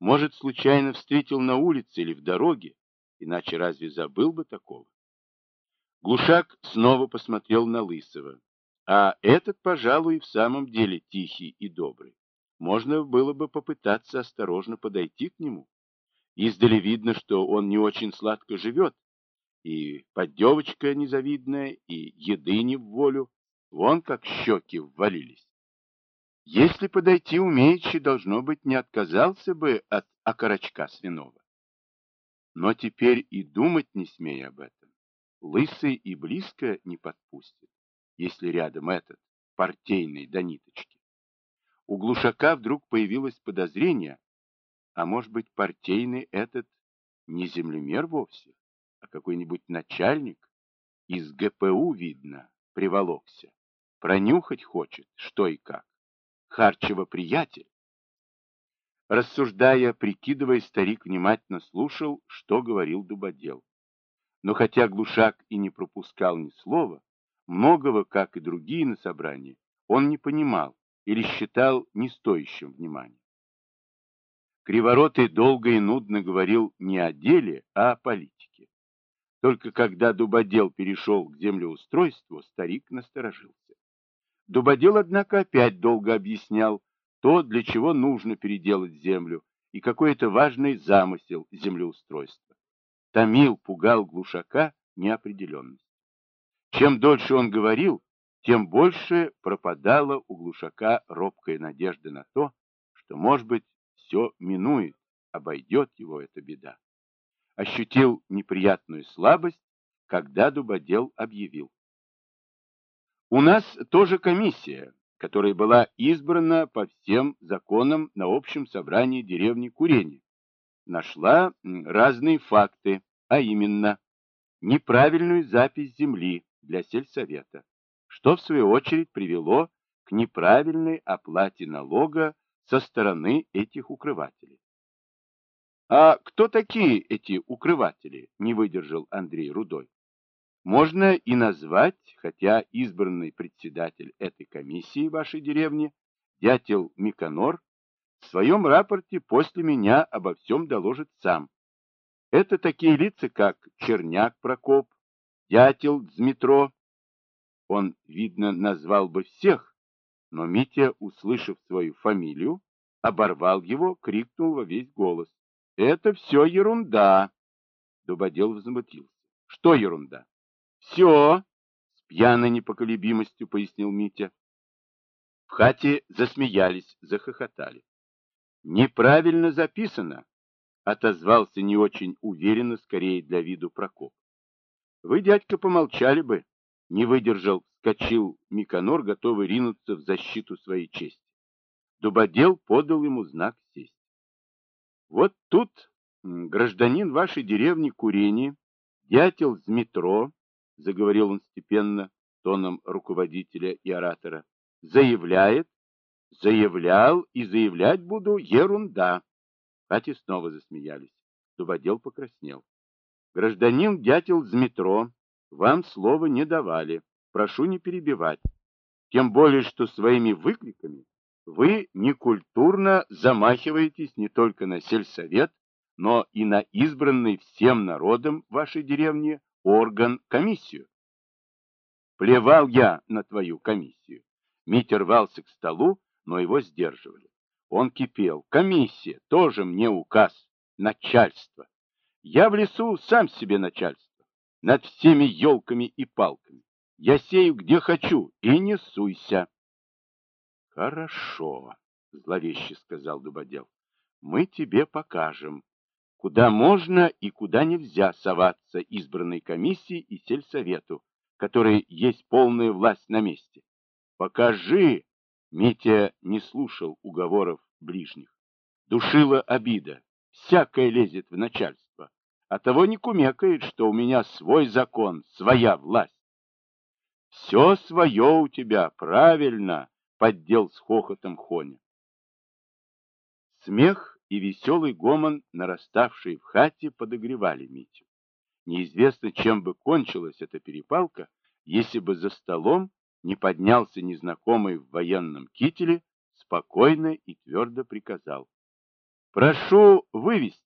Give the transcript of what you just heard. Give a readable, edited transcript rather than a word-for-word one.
Может, случайно встретил на улице или в дороге, иначе разве забыл бы такого? Глушак снова посмотрел на Лысого. А этот, пожалуй, в самом деле тихий и добрый. Можно было бы попытаться осторожно подойти к нему. Издали видно, что он не очень сладко живет, и поддевочка незавидная, и еды не в волю. Вон как щеки ввалились. Если подойти умеючи, должно быть, не отказался бы от окорочка свиного. Но теперь и думать не смей об этом. Лысый и близко не подпустит, если рядом этот, партийный до ниточки. У Глушака вдруг появилось подозрение, а может быть, партийный этот не землемер вовсе, а какой-нибудь начальник, из ГПУ, видно, приволокся. Пронюхать хочет, что и как. Харчево приятель. Рассуждая, прикидывая, старик внимательно слушал, что говорил Дубодел. Но хотя Глушак и не пропускал ни слова, многого, как и другие на собрании, он не понимал или считал не стоящим внимания. Криворотый долго и нудно говорил не о деле, а о политике. Только когда Дубодел перешел к землеустройству, старик насторожился. Дубодел, однако, опять долго объяснял то, для чего нужно переделать землю, и какой-то важный замысел землеустройства. Томил, пугал Глушака неопределенность. Чем дольше он говорил, тем больше пропадала у Глушака робкая надежда на то, что, может быть, все минует, обойдет его эта беда. Ощутил неприятную слабость, когда Дубодел объявил. У нас тоже комиссия, которая была избрана по всем законам на общем собрании деревни Курени. Нашла разные факты, а именно неправильную запись земли для сельсовета, что в свою очередь привело к неправильной оплате налога со стороны этих укрывателей. А кто такие эти укрыватели? Не выдержал Андрей Рудой. Можно и назвать, хотя избранный председатель этой комиссии вашей деревни, дятел Миконор, в своем рапорте после меня обо всем доложит сам. Это такие лица, как Черняк Прокоп, дятел Дмитро. Он, видно, назвал бы всех, но Митя, услышав свою фамилию, оборвал его, крикнул во весь голос. Это все ерунда. Дубодел возмутился. Что ерунда? Все, с пьяной непоколебимостью пояснил Митя. В хате засмеялись, захохотали. Неправильно записано, отозвался не очень уверенно, скорее для виду Прокоп. Вы, дядька, помолчали бы. Не выдержал, вскочил Миконор, готовый ринуться в защиту своей чести. Дубодел подал ему знак сесть. Вот тут гражданин вашей деревни Курени, дятел Змитро, заговорил он степенно, тоном руководителя и оратора, заявлял и заявлять буду ерунда. Хати снова засмеялись. Дубодел покраснел. Гражданин дятел Змитро, вам слова не давали. Прошу не перебивать. Тем более, что своими выкриками вы некультурно замахиваетесь не только на сельсовет, но и на избранный всем народом вашей деревни орган комиссию. Плевал я на твою комиссию. Митя рвался к столу, но его сдерживали. Он кипел. Комиссия, тоже мне указ. Начальство. Я в лесу сам себе начальство. Над всеми елками и палками. Я сею где хочу, и не суйся. Хорошо, зловеще сказал Дубодел. Мы тебе покажем, куда можно и куда нельзя соваться избранной комиссии и сельсовету, которые есть полная власть на месте. Покажи! Митя не слушал уговоров ближних. Душила обида. Всякое лезет в начальство. А того не кумекает, что у меня свой закон, своя власть. Все свое у тебя, правильно, поддел с хохотом Хоня. Смех и веселый гомон, нараставшие в хате, подогревали Митю. Неизвестно, чем бы кончилась эта перепалка, если бы за столом не поднялся незнакомый в военном кителе, спокойно и твердо приказал. Прошу вывести.